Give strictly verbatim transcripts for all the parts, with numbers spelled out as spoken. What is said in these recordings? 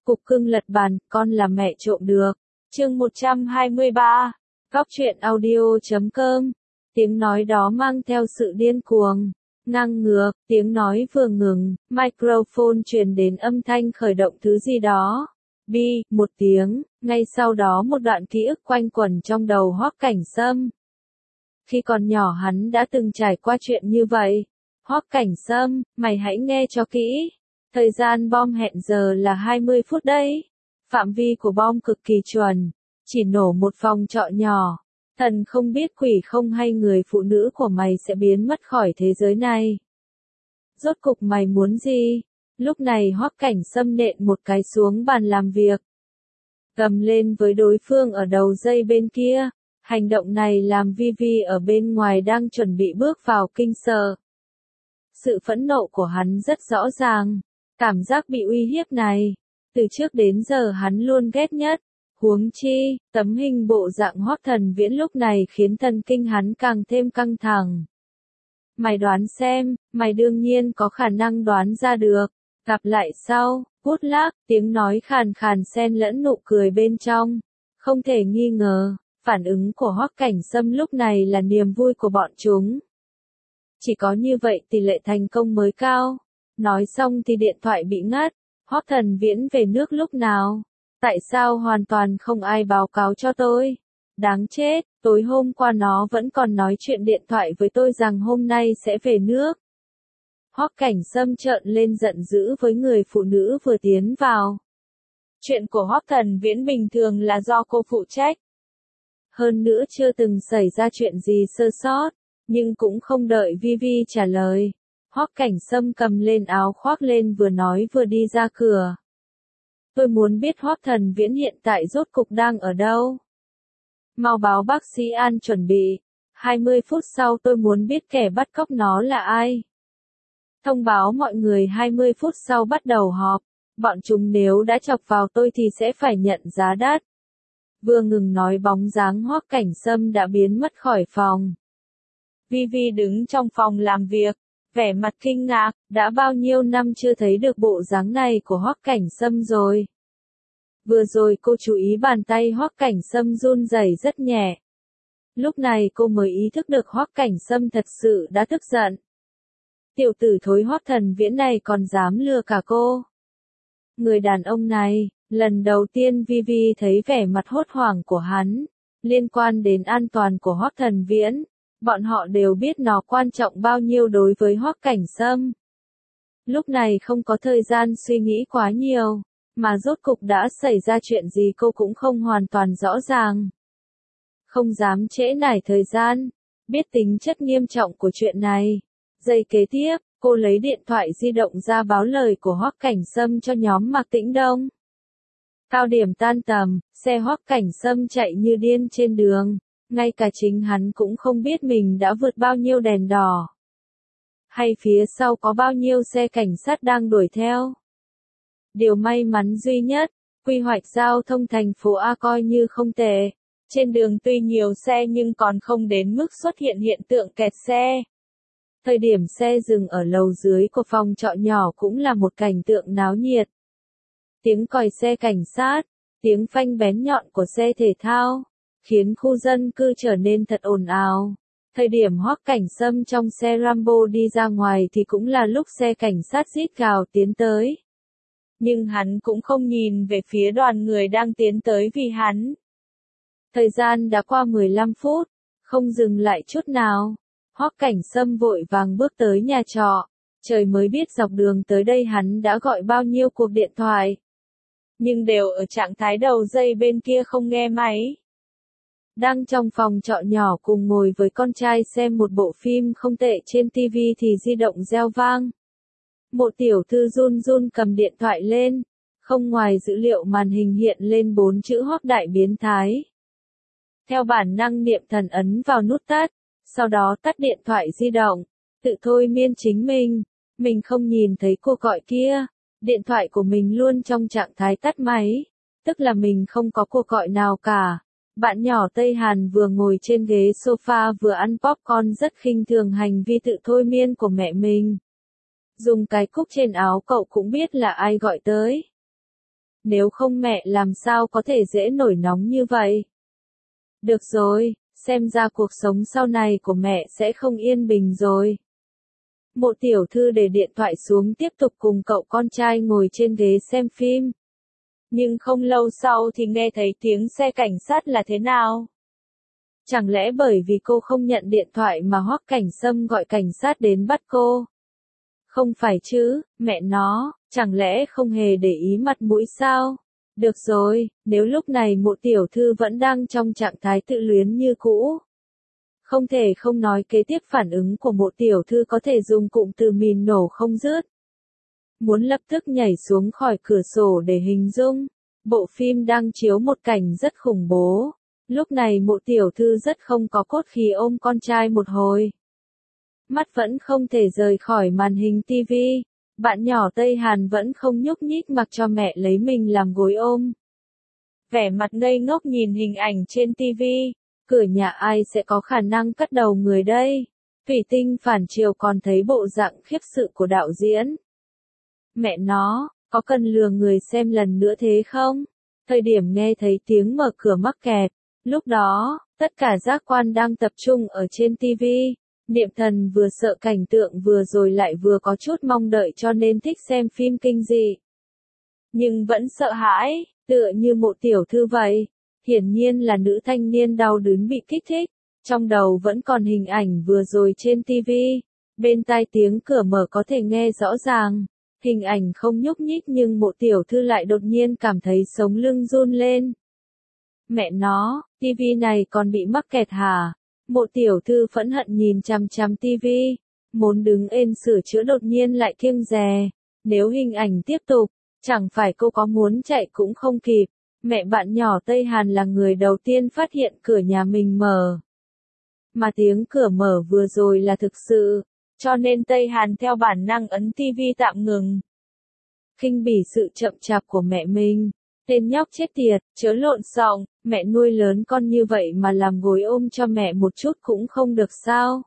Cục cưng lật bàn, con là mẹ trộm được. Chương một trăm hai mươi ba. Góc truyện audio chấm com. Tiếng nói đó mang theo sự điên cuồng, ngang ngược, tiếng nói vừa ngừng, microphone truyền đến âm thanh khởi động thứ gì đó. Bi, một tiếng, ngay sau đó một đoạn ký ức quanh quẩn trong đầu Hoắc Cảnh Sâm. Khi còn nhỏ hắn đã từng trải qua chuyện như vậy. Hoắc Cảnh Sâm, mày hãy nghe cho kỹ. Thời gian bom hẹn giờ là hai mươi phút đấy. Phạm vi của bom cực kỳ chuẩn. Chỉ nổ một phòng trọ nhỏ. Thần không biết quỷ không hay người phụ nữ của mày sẽ biến mất khỏi thế giới này. Rốt cục mày muốn gì? Lúc này Hoắc Cảnh Sâm nện một cái xuống bàn làm việc. Gầm lên với đối phương ở đầu dây bên kia. Hành động này làm Vivi ở bên ngoài đang chuẩn bị bước vào kinh sợ. Sự phẫn nộ của hắn rất rõ ràng. Cảm giác bị uy hiếp này, từ trước đến giờ hắn luôn ghét nhất. Huống chi, tấm hình bộ dạng Hoắc Thần Viễn lúc này khiến thần kinh hắn càng thêm căng thẳng. Mày đoán xem, mày đương nhiên có khả năng đoán ra được. Gặp lại sau, good luck, tiếng nói khàn khàn xen lẫn nụ cười bên trong. Không thể nghi ngờ, phản ứng của Hoắc Cảnh Sâm lúc này là niềm vui của bọn chúng. Chỉ có như vậy tỷ lệ thành công mới cao. Nói xong thì điện thoại bị ngắt. Hoắc Thần Viễn về nước lúc nào? Tại sao hoàn toàn không ai báo cáo cho tôi? Đáng chết, tối hôm qua nó vẫn còn nói chuyện điện thoại với tôi rằng hôm nay sẽ về nước. Hoắc Cảnh Sâm trợn lên giận dữ với người phụ nữ vừa tiến vào. Chuyện của Hoắc Thần Viễn bình thường là do cô phụ trách. Hơn nữa chưa từng xảy ra chuyện gì sơ sót, nhưng cũng không đợi Vivi trả lời. Hoắc Cảnh Sâm cầm lên áo khoác lên vừa nói vừa đi ra cửa. Tôi muốn biết Hoắc Thần Viễn hiện tại rốt cục đang ở đâu. Mau báo bác sĩ An chuẩn bị. hai mươi phút sau tôi muốn biết kẻ bắt cóc nó là ai. Thông báo mọi người hai mươi phút sau bắt đầu họp. Bọn chúng nếu đã chọc vào tôi thì sẽ phải nhận giá đắt. Vừa ngừng nói bóng dáng Hoắc Cảnh Sâm đã biến mất khỏi phòng. Vivi đứng trong phòng làm việc. Vẻ mặt kinh ngạc, đã bao nhiêu năm chưa thấy được bộ dáng này của Hoắc Cảnh Sâm rồi. Vừa rồi cô chú ý bàn tay Hoắc Cảnh Sâm run rẩy rất nhẹ. Lúc này cô mới ý thức được Hoắc Cảnh Sâm thật sự đã tức giận. Tiểu tử thối Hoắc Thần Viễn này còn dám lừa cả cô. Người đàn ông này, lần đầu tiên Vivi thấy vẻ mặt hốt hoảng của hắn, liên quan đến an toàn của Hoắc Thần Viễn. Bọn họ đều biết nó quan trọng bao nhiêu đối với Hoắc Cảnh Sâm. Lúc này không có thời gian suy nghĩ quá nhiều, mà rốt cục đã xảy ra chuyện gì cô cũng không hoàn toàn rõ ràng. Không dám trễ nải thời gian, biết tính chất nghiêm trọng của chuyện này. Giây kế tiếp, cô lấy điện thoại di động ra báo lời của Hoắc Cảnh Sâm cho nhóm Mạc Tĩnh Đông. Cao điểm tan tầm, xe Hoắc Cảnh Sâm chạy như điên trên đường. Ngay cả chính hắn cũng không biết mình đã vượt bao nhiêu đèn đỏ. Hay phía sau có bao nhiêu xe cảnh sát đang đuổi theo. Điều may mắn duy nhất, quy hoạch giao thông thành phố A coi như không tệ. Trên đường tuy nhiều xe nhưng còn không đến mức xuất hiện hiện tượng kẹt xe. Thời điểm xe dừng ở lầu dưới của phòng trọ nhỏ cũng là một cảnh tượng náo nhiệt. Tiếng còi xe cảnh sát, tiếng phanh bén nhọn của xe thể thao, khiến khu dân cư trở nên thật ồn ào. Thời điểm Hoắc Cảnh Sâm trong xe Rambo đi ra ngoài thì cũng là lúc xe cảnh sát rít gào tiến tới. Nhưng hắn cũng không nhìn về phía đoàn người đang tiến tới vì hắn. Thời gian đã qua mười lăm phút, không dừng lại chút nào. Hoắc Cảnh Sâm vội vàng bước tới nhà trọ. Trời mới biết dọc đường tới đây hắn đã gọi bao nhiêu cuộc điện thoại. Nhưng đều ở trạng thái đầu dây bên kia không nghe máy. Đang trong phòng trọ nhỏ cùng ngồi với con trai xem một bộ phim không tệ trên ti vi thì di động reo vang. Một tiểu thư run run cầm điện thoại lên, không ngoài dữ liệu màn hình hiện lên bốn chữ Hoắc đại biến thái. Theo bản năng niệm thần ấn vào nút tắt, sau đó tắt điện thoại di động, tự thôi miên chính mình, mình không nhìn thấy cuộc gọi kia, điện thoại của mình luôn trong trạng thái tắt máy, tức là mình không có cuộc gọi nào cả. Bạn nhỏ Tây Hàn vừa ngồi trên ghế sofa vừa ăn popcorn rất khinh thường hành vi tự thôi miên của mẹ mình. Dùng cái cúc trên áo cậu cũng biết là ai gọi tới. nếu không mẹ làm sao có thể dễ nổi nóng như vậy. Được rồi, xem ra cuộc sống sau này của mẹ sẽ không yên bình rồi. Mộ tiểu thư để điện thoại xuống tiếp tục cùng cậu con trai ngồi trên ghế xem phim. Nhưng không lâu sau thì nghe thấy tiếng xe cảnh sát là thế nào? Chẳng lẽ bởi vì cô không nhận điện thoại mà Hoắc Cảnh Sâm gọi cảnh sát đến bắt cô? Không phải chứ, mẹ nó, chẳng lẽ không hề để ý mặt mũi sao? Được rồi, nếu lúc này mộ tiểu thư vẫn đang trong trạng thái tự luyến như cũ. Không thể không nói kế tiếp phản ứng của mộ tiểu thư có thể dùng cụm từ mìn nổ không dứt. Muốn lập tức nhảy xuống khỏi cửa sổ để hình dung. Bộ phim đang chiếu một cảnh rất khủng bố. Lúc này mộ tiểu thư rất không có cốt khí ôm con trai một hồi. Mắt vẫn không thể rời khỏi màn hình tivi. Bạn nhỏ Tây Hàn vẫn không nhúc nhích mặc cho mẹ lấy mình làm gối ôm. Vẻ mặt ngây ngốc nhìn hình ảnh trên tivi. Cửa nhà ai sẽ có khả năng cắt đầu người đây? Thủy Tinh phản chiều còn thấy bộ dạng khiếp sự của đạo diễn. Mẹ nó, có cần lừa người xem lần nữa thế không? Thời điểm nghe thấy tiếng mở cửa mắc kẹt, lúc đó, tất cả giác quan đang tập trung ở trên tivi. Niệm Thần vừa sợ cảnh tượng vừa rồi lại vừa có chút mong đợi cho nên thích xem phim kinh dị. Nhưng vẫn sợ hãi, tựa như mộ tiểu thư vậy. Hiển nhiên là nữ thanh niên đau đớn bị kích thích, trong đầu vẫn còn hình ảnh vừa rồi trên tivi. Bên tai tiếng cửa mở có thể nghe rõ ràng. Hình ảnh không nhúc nhích nhưng mộ tiểu thư lại đột nhiên cảm thấy sống lưng run lên. Mẹ nó, tivi này còn bị mắc kẹt hả? Mộ tiểu thư phẫn hận nhìn chằm chằm tivi, muốn đứng ên sửa chữa đột nhiên lại kiêng dè. Nếu hình ảnh tiếp tục, chẳng phải cô có muốn chạy cũng không kịp. Mẹ bạn nhỏ Tây Hàn là người đầu tiên phát hiện cửa nhà mình mở. Mà tiếng cửa mở vừa rồi là thực sự, cho nên Tây Hàn theo bản năng ấn tivi tạm ngừng. Khinh bỉ sự chậm chạp của mẹ mình. Tên nhóc chết tiệt, chớ lộn xộn, mẹ nuôi lớn con như vậy mà làm gối ôm cho mẹ một chút cũng không được sao?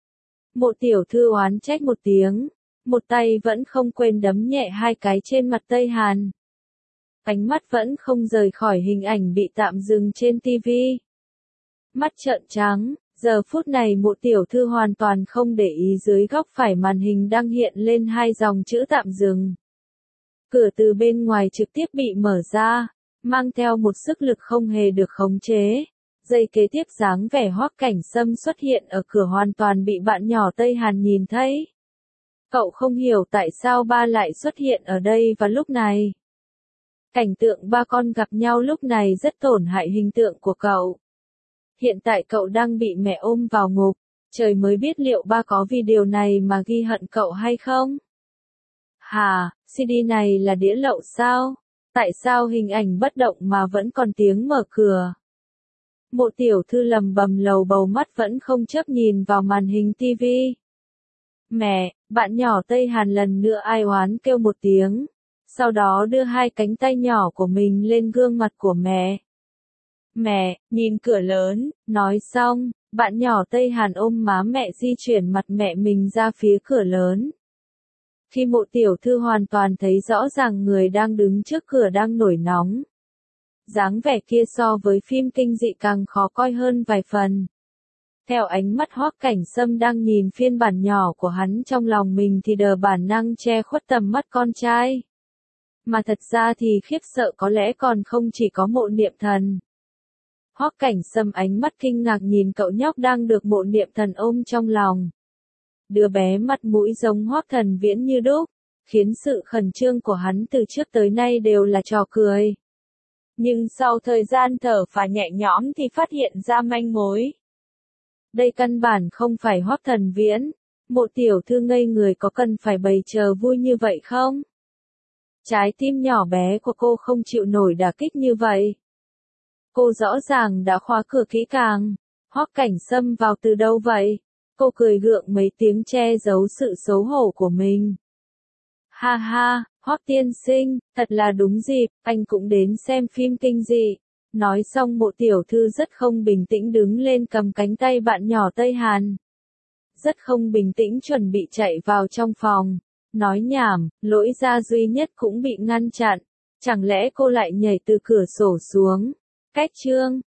Mộ tiểu thư oán trách một tiếng, một tay vẫn không quên đấm nhẹ hai cái trên mặt Tây Hàn. Ánh mắt vẫn không rời khỏi hình ảnh bị tạm dừng trên tivi. Mắt trợn trắng, giờ phút này mộ tiểu thư hoàn toàn không để ý dưới góc phải màn hình đang hiện lên hai dòng chữ tạm dừng. Cửa từ bên ngoài trực tiếp bị mở ra, mang theo một sức lực không hề được khống chế. Giây kế tiếp dáng vẻ Hoắc Cảnh Sâm xuất hiện ở cửa hoàn toàn bị bạn nhỏ Tây Hàn nhìn thấy. Cậu không hiểu tại sao ba lại xuất hiện ở đây vào lúc này. Cảnh tượng ba con gặp nhau lúc này rất tổn hại hình tượng của cậu. Hiện tại cậu đang bị mẹ ôm vào ngục, trời mới biết liệu ba có vì điều này mà ghi hận cậu hay không? Hà, xê đê này là đĩa lậu sao? Tại sao hình ảnh bất động mà vẫn còn tiếng mở cửa? Mộ tiểu thư lầm bầm lầu bầu mắt vẫn không chớp nhìn vào màn hình tivi. Mẹ, bạn nhỏ Tây Hàn lần nữa ai oán kêu một tiếng. Sau đó đưa hai cánh tay nhỏ của mình lên gương mặt của mẹ. Mẹ, nhìn cửa lớn, nói xong, bạn nhỏ Tây Hàn ôm má mẹ di chuyển mặt mẹ mình ra phía cửa lớn. Khi mộ tiểu thư hoàn toàn thấy rõ ràng người đang đứng trước cửa đang nổi nóng. Dáng vẻ kia so với phim kinh dị càng khó coi hơn vài phần. Theo ánh mắt Hoắc Cảnh Sâm đang nhìn phiên bản nhỏ của hắn trong lòng mình thì đờ bản năng che khuất tầm mắt con trai. Mà thật ra thì khiếp sợ có lẽ còn không chỉ có Mộ Niệm Thần. Hoắc Cảnh Sâm ánh mắt kinh ngạc nhìn cậu nhóc đang được Mộ Niệm Thần ôm trong lòng. Đứa bé mặt mũi giống Hoắc Thần Viễn như đúc, khiến sự khẩn trương của hắn từ trước tới nay đều là trò cười. Nhưng sau thời gian thở phào nhẹ nhõm thì phát hiện ra manh mối. Đây căn bản không phải Hoắc Thần Viễn. Mộ tiểu thư ngây người có cần phải bày chờ vui như vậy không? Trái tim nhỏ bé của cô không chịu nổi đả kích như vậy. Cô rõ ràng đã khóa cửa kỹ càng. Hoắc Cảnh Sâm vào từ đâu vậy? Cô cười gượng mấy tiếng che giấu sự xấu hổ của mình. Ha ha, Hoắc tiên sinh, thật là đúng dịp, anh cũng đến xem phim kinh dị. Nói xong Mộ tiểu thư rất không bình tĩnh đứng lên cầm cánh tay bạn nhỏ Tây Hàn. Rất không bình tĩnh chuẩn bị chạy vào trong phòng. Nói nhảm, lỗi ra duy nhất cũng bị ngăn chặn. Chẳng lẽ cô lại nhảy từ cửa sổ xuống? Cách chương